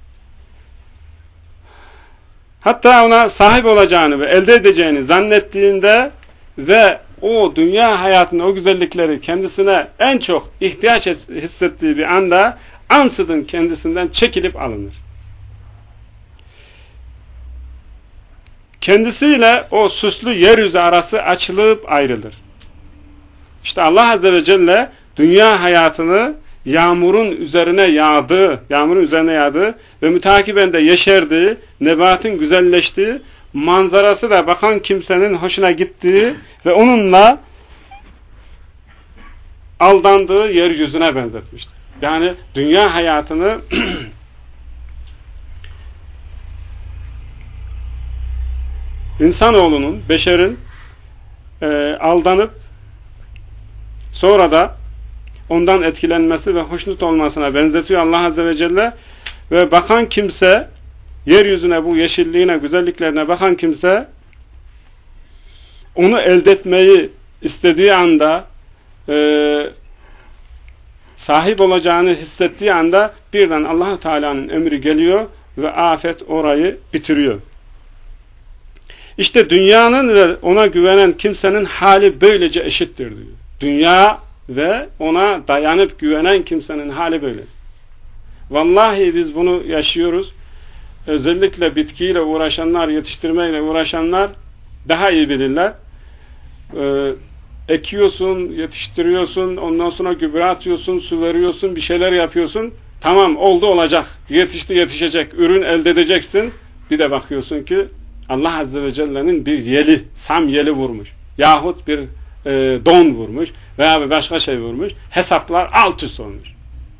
Hatta ona sahip olacağını ve elde edeceğini zannettiğinde ve o dünya hayatının o güzellikleri kendisine en çok ihtiyaç hissettiği bir anda ansızın kendisinden çekilip alınır. Kendisiyle o süslü yeryüzü arası açılıp ayrılır. İşte Allah Azze ve Celle dünya hayatını yağmurun üzerine yağdığı ve mütakiben de yeşerdiği, nebatın güzelleştiği, manzarası da bakan kimsenin hoşuna gittiği ve onunla aldandığı yeryüzüne benzetmiştir. Yani dünya hayatını insanoğlunun, beşerin aldanıp sonra da ondan etkilenmesi ve hoşnut olmasına benzetiyor Allah Azze ve Celle. Ve bakan kimse, yeryüzüne, bu yeşilliğine, güzelliklerine bakan kimse, onu elde etmeyi istediği anda, sahip olacağını hissettiği anda birden Allah-u Teala'nın emri geliyor ve afet orayı bitiriyor. İşte dünyanın ve ona güvenen kimsenin hali böylece eşittir diyor. Dünya ve ona dayanıp güvenen kimsenin hali böyle. Vallahi biz bunu yaşıyoruz. Özellikle bitkiyle uğraşanlar, yetiştirmeyle uğraşanlar daha iyi bilirler. Ekiyorsun, yetiştiriyorsun, ondan sonra gübre atıyorsun, su veriyorsun, bir şeyler yapıyorsun. Tamam, oldu, olacak. Yetişti, yetişecek. Ürün elde edeceksin. Bir de bakıyorsun ki Allah Azze ve Celle'nin bir yeli, sam yeli vurmuş. Yahut bir don vurmuş veya bir başka şey vurmuş. Hesaplar alt üst olmuş.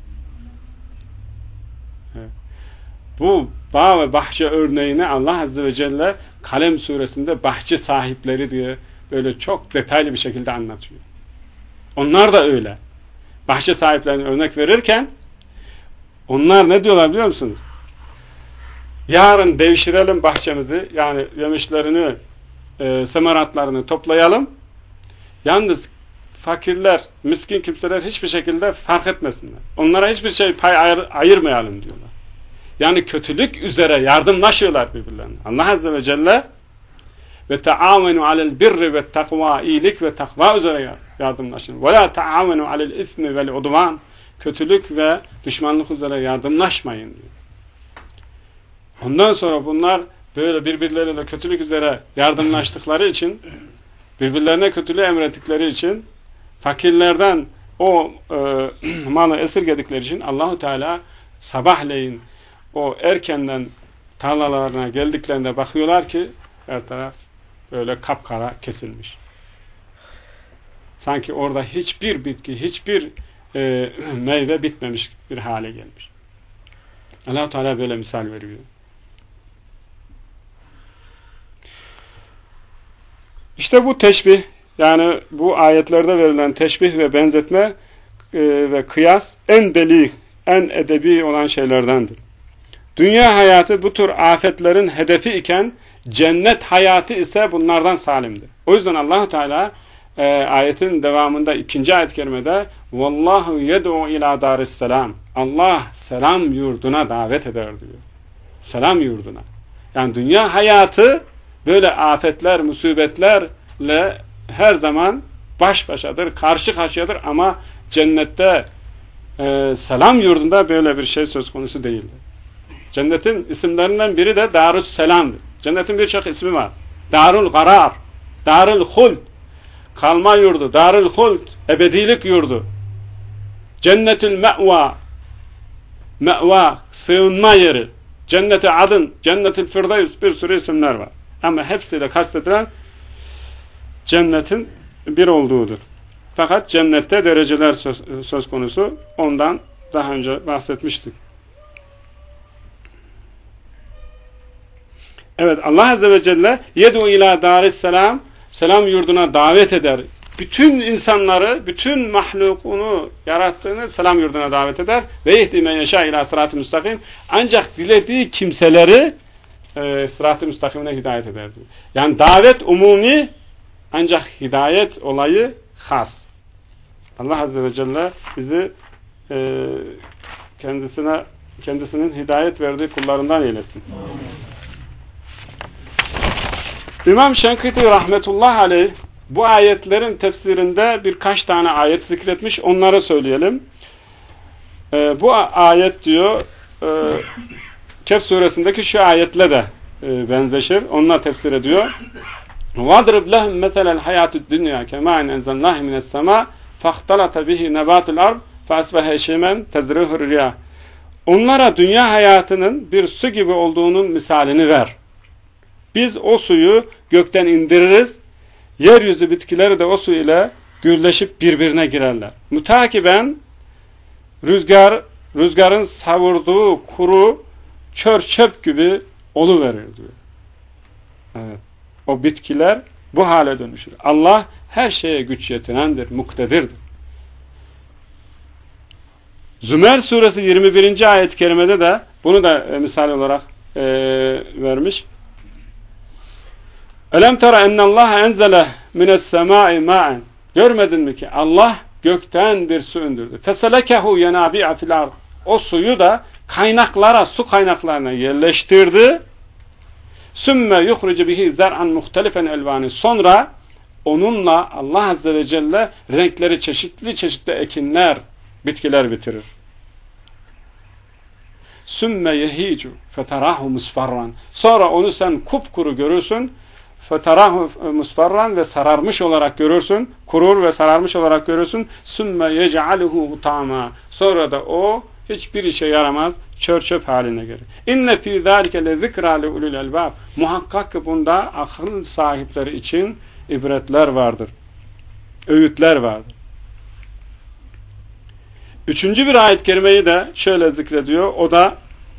Evet. Bu bağ ve bahçe örneğini Allah Azze ve Celle Kalem suresinde bahçe sahipleri diye böyle çok detaylı bir şekilde anlatıyor. Onlar da öyle. Bahçe sahiplerine örnek verirken onlar ne diyorlar biliyor musunuz? Yarın devşirelim bahçemizi, yani yemişlerini, semeratlarını toplayalım. Yalnız fakirler, miskin kimseler hiçbir şekilde fark etmesinler. Onlara hiçbir şey pay ayırmayalım diyorlar. Yani kötülük üzere yardımlaşıyorlar birbirlerine. Allah Azze ve Celle ve taavenu alel birri ve takva, iyilik ve takva üzere yardımlaşın. Ve la taavenu alel ismi vel udvan, kötülük ve düşmanlık üzere yardımlaşmayın diyor. Ondan sonra bunlar böyle birbirleriyle kötülük üzere yardımlaştıkları için, birbirlerine kötülüğü emrettikleri için, fakirlerden o malı esirgedikleri için Allahu Teala sabahleyin o erkenden tarlalarına geldiklerinde bakıyorlar ki her taraf böyle kapkara kesilmiş. Sanki orada hiçbir bitki, hiçbir meyve bitmemiş bir hale gelmiş. Allah-u Teala böyle misal veriyor. İşte bu teşbih, yani bu ayetlerde verilen teşbih ve benzetme ve kıyas en belih, en edebi olan şeylerdendir. Dünya hayatı bu tür afetlerin hedefi iken cennet hayatı ise bunlardan salimdir. O yüzden Allah-u Teala ayetin devamında 2. ayet-i kerimede "Vallahu yed'u ila darisselam." Allah selam yurduna davet eder diyor. Selam yurduna. Yani dünya hayatı böyle afetler, musibetlerle her zaman baş başadır, karşı karşıyadır ama cennette selam yurdunda böyle bir şey söz konusu değildir. Cennetin isimlerinden biri de Darus Selam'dır. Cennetin birçok ismi var. Darul Karar, Darul Huld, kalma yurdu, Darul Huld, ebedilik yurdu. Cennetül Me'va, Me'va, sığınma yeri. Cenneti Adın, Cennetül Firdevs, bir sürü isimler var. Ama hepsiyle kastedilen cennetin bir olduğudur. Fakat cennette dereceler söz konusu. Ondan daha önce bahsetmiştik. Evet, Allah Azze ve Celle yed'u ila darisselam, selam yurduna davet eder. Bütün insanları, bütün mahlukunu yarattığını selam yurduna davet eder. Ve yehdi men yeşâ ila sırat-ı müstakim. Ancak dilediği kimseleri sırat-ı müstakimine hidayet eder diyor. Yani davet umumi, ancak hidayet olayı has. Allah Azze ve Celle bizi kendisinin hidayet verdiği kullarından eylesin. İmam Şenkiti rahmetullah aleyh bu ayetlerin tefsirinde birkaç tane ayet zikretmiş. Onları söyleyelim. Bu ayet diyor Kehf suresindeki şu ayetle de benzeşir. Onunla tefsir ediyor. وَاضْرِبْ لَهُمْ مَثَلَ الْحَيَاتُ الدُّنْيَا كَمَاءٍ أَنْزَلْنَاهُ مِنَ السَّمَاءِ فَاخْتَلَطَ بِهِ نَبَاتُ الْأَرْضِ فَأَصْبَحَ هَشِيمًا تَذْرُوهُ الرِّيَاحُ. Onlara dünya hayatının bir su gibi olduğunun misalini ver. Biz o suyu gökten indiririz. Yeryüzü bitkileri de o su ile gürleşip birbirine girerler. Mütakiben rüzgarın savurduğu kuru çör çöp gibi oluverir diyor. Evet. O bitkiler bu hale dönüşür. Allah her şeye güç yetinendir, muktedirdir. Zümer suresi 21. ayet-i kerimede de bunu da misal olarak vermiş. Elem tera ennallaha enzele mines semai ma'en. Görmedin mi ki Allah gökten bir su indirdi. Feselekehu yenabi'a fil ard. O suyu da kaynaklara, su kaynaklarına yerleştirdi. Sümme yuhricu bihi zer'an muhtelifen elvani. Sonra onunla Allah Azze ve Celle renkleri çeşitli ekinler, bitkiler bitirir. Sümme yehicu feterahu musfarran. Sonra onu sen kupkuru görürsün. Feterahu musfarran ve sararmış olarak görürsün. Kurur ve sararmış olarak görürsün. Sümme yec'aluhu hutama. Sonra da o hiçbir işe yaramaz, çöp haline gelir. İnne fî zâlike le zikrâ li ulul elbâb. Muhakkak ki bunda akıl sahipleri için ibretler vardır. Öğütler vardır. Üçüncü bir ayet-i kerimeyi de şöyle zikrediyor. O da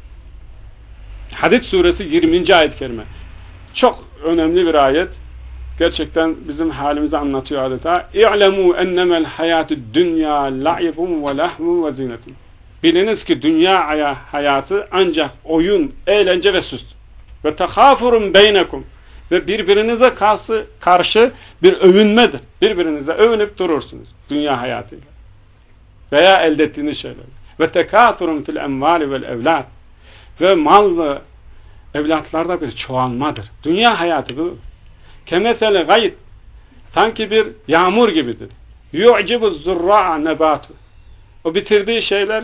Hadid suresi 20. ayet-i kerime. Çok önemli bir ayet. Gerçekten bizim halimizi anlatıyor adeta. İ'lemû ennemel hayâtü dünya la'ibun ve lahvun ve zinetun. Biliniz ki dünya hayatı ancak oyun, eğlence ve süs. Ve tehâfurun beynekum. Ve birbirinize karşı bir övünmedir. Birbirinize övünüp durursunuz. Dünya hayatıyla. Veya elde ettiğiniz şeyler. Ve tekâthurun fil emvâli vel evlâd. Ve mal ve evlatlarda bir çoğalmadır. Dünya hayatı bu. Kemethele gayt. Sanki bir yağmur gibidir. Yu'cibu zurra'a nebatu. O bitirdiği şeyler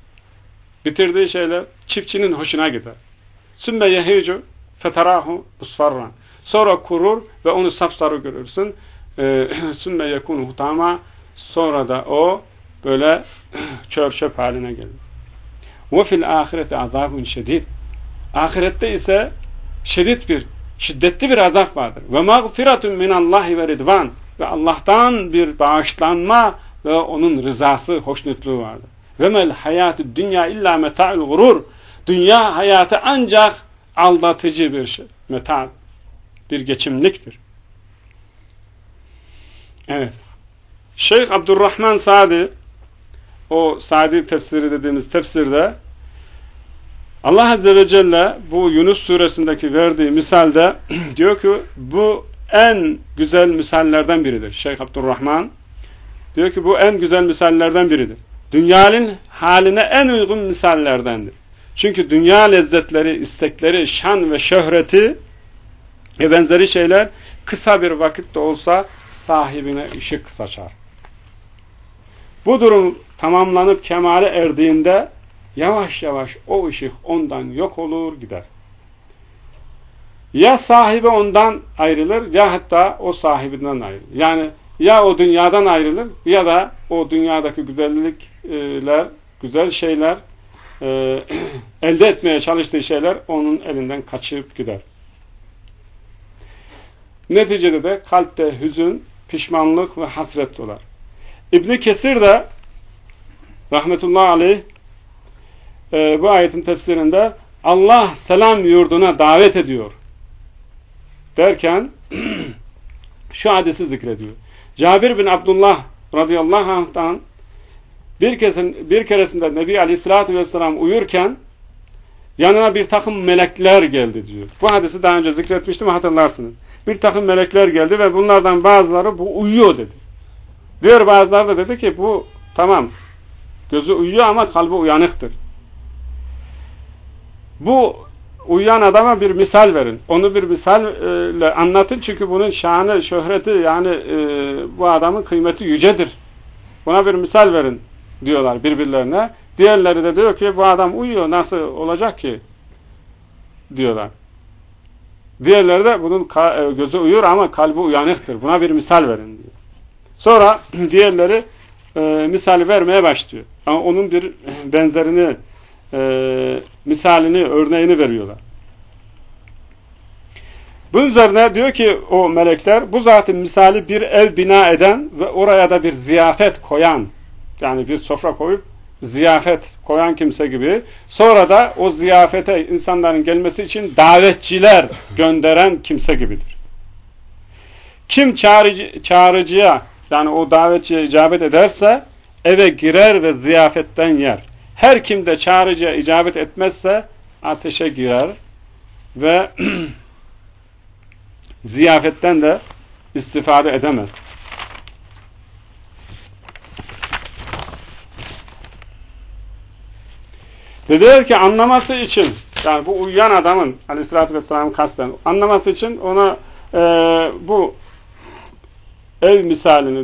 çiftçinin hoşuna gider. Sümme yehicu feterahu musfarran. Sonra kurur ve onu sapsarı görürsün. Sümme yekunu hutama. Sonra da o böyle çöp haline gelir. Ve fil ahireti azabun şedid. Ahirette ise şiddetli bir azap vardır. Ve mağfiretun minallahi ve ridvan. Ve Allah'tan bir bağışlanma ve onun rızası, hoşnutluğu vardır. Ve mel hayatü dünya illa meta'ul gurur. Dünya hayatı ancak aldatıcı bir şey. Meta' bir geçimliktir. Evet. Şeyh Abdurrahman Sa'di, o Sa'di tefsiri dediğimiz tefsirde Allah Azze ve Celle bu Yunus suresindeki verdiği misalde diyor ki bu en güzel misallerden biridir. Şeyh Abdurrahman diyor ki bu en güzel misallerden biridir. Dünyanın haline en uygun misallerdendir. Çünkü dünya lezzetleri, istekleri, şan ve şöhreti ve benzeri şeyler kısa bir vakitte olsa sahibine ışık saçar. Bu durum tamamlanıp kemale erdiğinde yavaş yavaş o ışık ondan yok olur gider. Ya sahibi ondan ayrılır ya hatta o sahibinden ayrılır. Yani ya o dünyadan ayrılır ya da o dünyadaki güzellikler, güzel şeyler elde etmeye çalıştığı şeyler onun elinden kaçıp gider. Neticede de kalpte hüzün, pişmanlık ve hasret dolar. İbn Kesir de rahmetullahi aleyh bu ayetin tefsirinde Allah selam yurduna davet ediyor derken şu hadisi zikrediyor. Cabir bin Abdullah radıyallahu anh'tan bir keresinde Nebi Aleyhisselatü Vesselam uyurken yanına bir takım melekler geldi diyor. Bu hadisi daha önce zikretmiştim, hatırlarsınız. Bir takım melekler geldi ve bunlardan bazıları bu uyuyor dedi. Diğer bazıları da dedi ki bu tamam gözü uyuyor ama kalbi uyanıktır. Bu uyuyan adama bir misal verin. Onu bir misalle anlatın çünkü bunun şanı, şöhreti yani bu adamın kıymeti yücedir. Buna bir misal verin diyorlar birbirlerine. Diğerleri de diyor ki bu adam uyuyor nasıl olacak ki diyorlar. Diğerleri de bunun gözü uyuyor ama kalbi uyanıktır. Buna bir misal verin diyor. Sonra diğerleri misali vermeye başlıyor. Ama onun bir benzerini misalini, örneğini veriyorlar. Bunun üzerine diyor ki o melekler bu zatın misali bir ev bina eden ve oraya da bir ziyafet koyan, yani bir sofra koyup ziyafet koyan kimse gibi, sonra da o ziyafete insanların gelmesi için davetçiler gönderen kimse gibidir. Kim çağrıcıya, yani o davetçiye icabet ederse eve girer ve ziyafetten yer. Her kim de çağrıcıya icabet etmezse ateşe girer ve ziyafetten de istifade edemez. Dediler ki anlaması için, yani bu uyuyan adamın aleyhissalatü vesselam'ın kasten anlaması için ona bu ev misalini,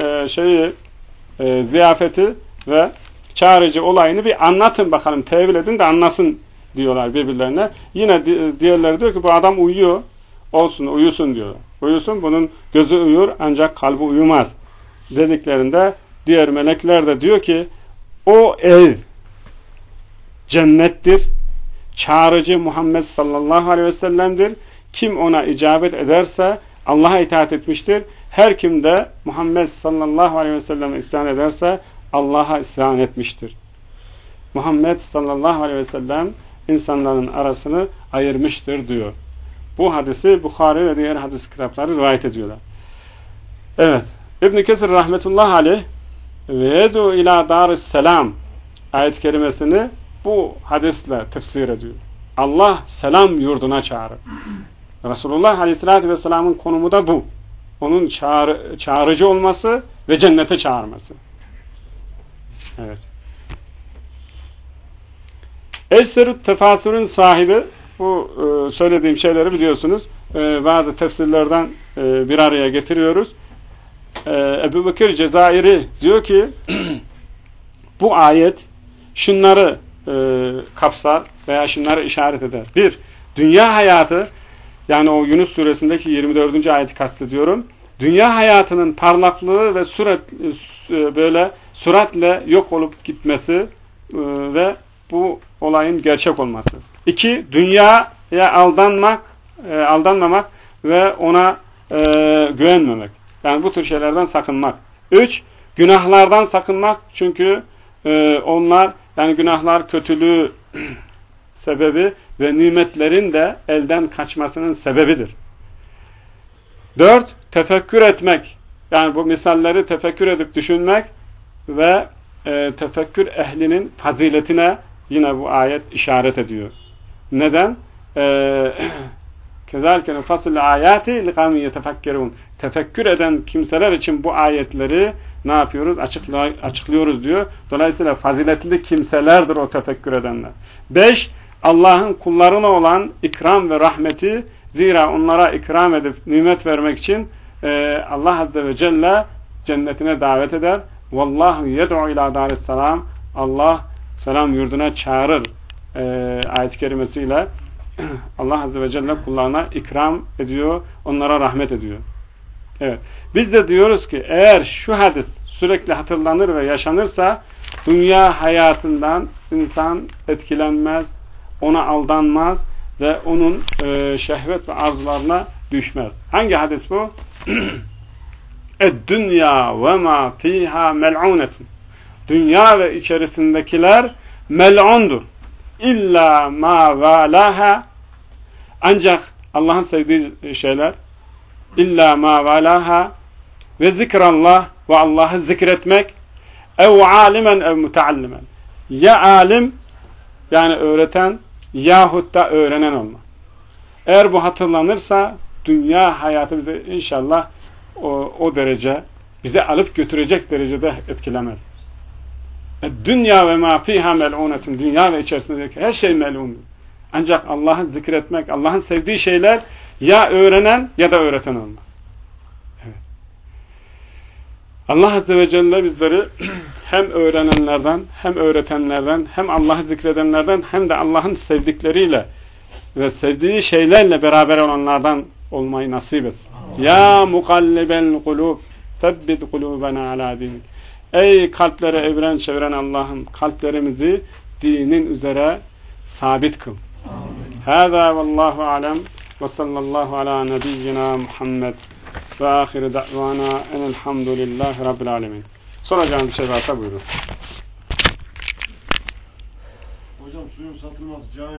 ziyafeti ve çağrıcı olayını bir anlatın bakalım, tevil edin de anlasın diyorlar birbirlerine. Yine diğerleri diyor ki bu adam uyuyor, olsun, uyusun diyorlar. Uyusun, bunun gözü uyur ancak kalbi uyumaz dediklerinde diğer melekler de diyor ki o ev cennettir. Çağrıcı Muhammed sallallahu aleyhi ve sellem'dir. Kim ona icabet ederse Allah'a itaat etmiştir. Her kim de Muhammed sallallahu aleyhi ve sellem'e isyan ederse Allah'a isyan etmiştir. Muhammed sallallahu aleyhi ve sellem insanların arasını ayırmıştır diyor. Bu hadisi Bukhari ve diğer hadis kitapları rivayet ediyorlar. Evet. İbn Kesir rahmetullahi aleyh ve yedu ila daris selam ayet-i kerimesini bu hadisle tefsir ediyor. Allah selam yurduna çağırır. Resulullah aleyhissalatü vesselamın konumu da bu. Onun çağırıcı olması ve cennete çağırması. Evet. Eşserut tefasürün sahibi, bu söylediğim şeyleri biliyorsunuz. Bazı tefsirlerden bir araya getiriyoruz. Ebu Bekir Cezayiri diyor ki bu ayet şunları kapsar veya şunları işaret eder. Bir, dünya hayatı, yani o Yunus suresindeki 24. ayeti kastediyorum. Dünya hayatının parlaklığı ve böyle süratle yok olup gitmesi ve bu olayın gerçek olması. İki, dünyaya aldanmamak ve ona güvenmemek. Yani bu tür şeylerden sakınmak. Üç, günahlardan sakınmak. Çünkü onlar, yani günahlar kötülüğü sebebi ve nimetlerin de elden kaçmasının sebebidir. Dört, tefekkür etmek. Yani bu misalleri tefekkür edip düşünmek ve tefekkür ehlinin faziletine yine bu ayet işaret ediyor. Neden? Kezalike nufassil ayati liqavmin yetefekkerun. Tefekkür eden kimseler için bu ayetleri ne yapıyoruz? Açıklıyoruz diyor. Dolayısıyla faziletli kimselerdir o tefekkür edenler. 5. Allah'ın kullarına olan ikram ve rahmeti, zira onlara ikram edip nimet vermek için Allah Azze ve Celle cennetine davet eder. Vallahu yed'u ila darisselam. Allah selam yurduna çağırır ayet-i kerimesiyle Allah Azze ve Celle kullarına ikram ediyor, onlara rahmet ediyor. Evet. Biz de diyoruz ki eğer şu hadis sürekli hatırlanır ve yaşanırsa dünya hayatından insan etkilenmez, ona aldanmaz ve onun şehvet ve arzularına düşmez. Hangi hadis bu? Dünya ve ma fiha mel'unetun. Dünya ve içerisindekiler mel'undur. İlla ma valaha, ancak Allah'ın sevdiği şeyler, illa ma valaha ve zikrallah, ve Allah'ı zikretmek, ev alimen ev muteallimen, ya alim, yani öğreten, yahut da öğrenen olma. Eğer bu hatırlanırsa dünya hayatı bize inşallah o derece, bize alıp götürecek derecede etkilemez. Dünya ve ma fiha mel'unetun. Dünya ve içerisindeki her şey mel'undur. Ancak Allah'ı zikretmek, Allah'ın sevdiği şeyler ya öğrenen ya da öğreten olmak. Evet. Allah Azze ve Celle bizleri hem öğrenenlerden, hem öğretenlerden, hem Allah'ı zikredenlerden, hem de Allah'ın sevdikleriyle ve sevdiği şeylerle beraber olanlardan olmayı nasip etsin. Ya mukallibel kulub, tebbit kulubena ala dinik. Ey kalplere evren çeviren Allah'ım, kalplerimizi dinin üzere sabit kıl. Hâzâ vallahu alem ve sallallahu ala nebiyyina Muhammed ve âhiri da'vana enelhamdülillahi rabbil alemin. Soracağım bir şey varsa buyurun. Hocam suyun satılması caiz.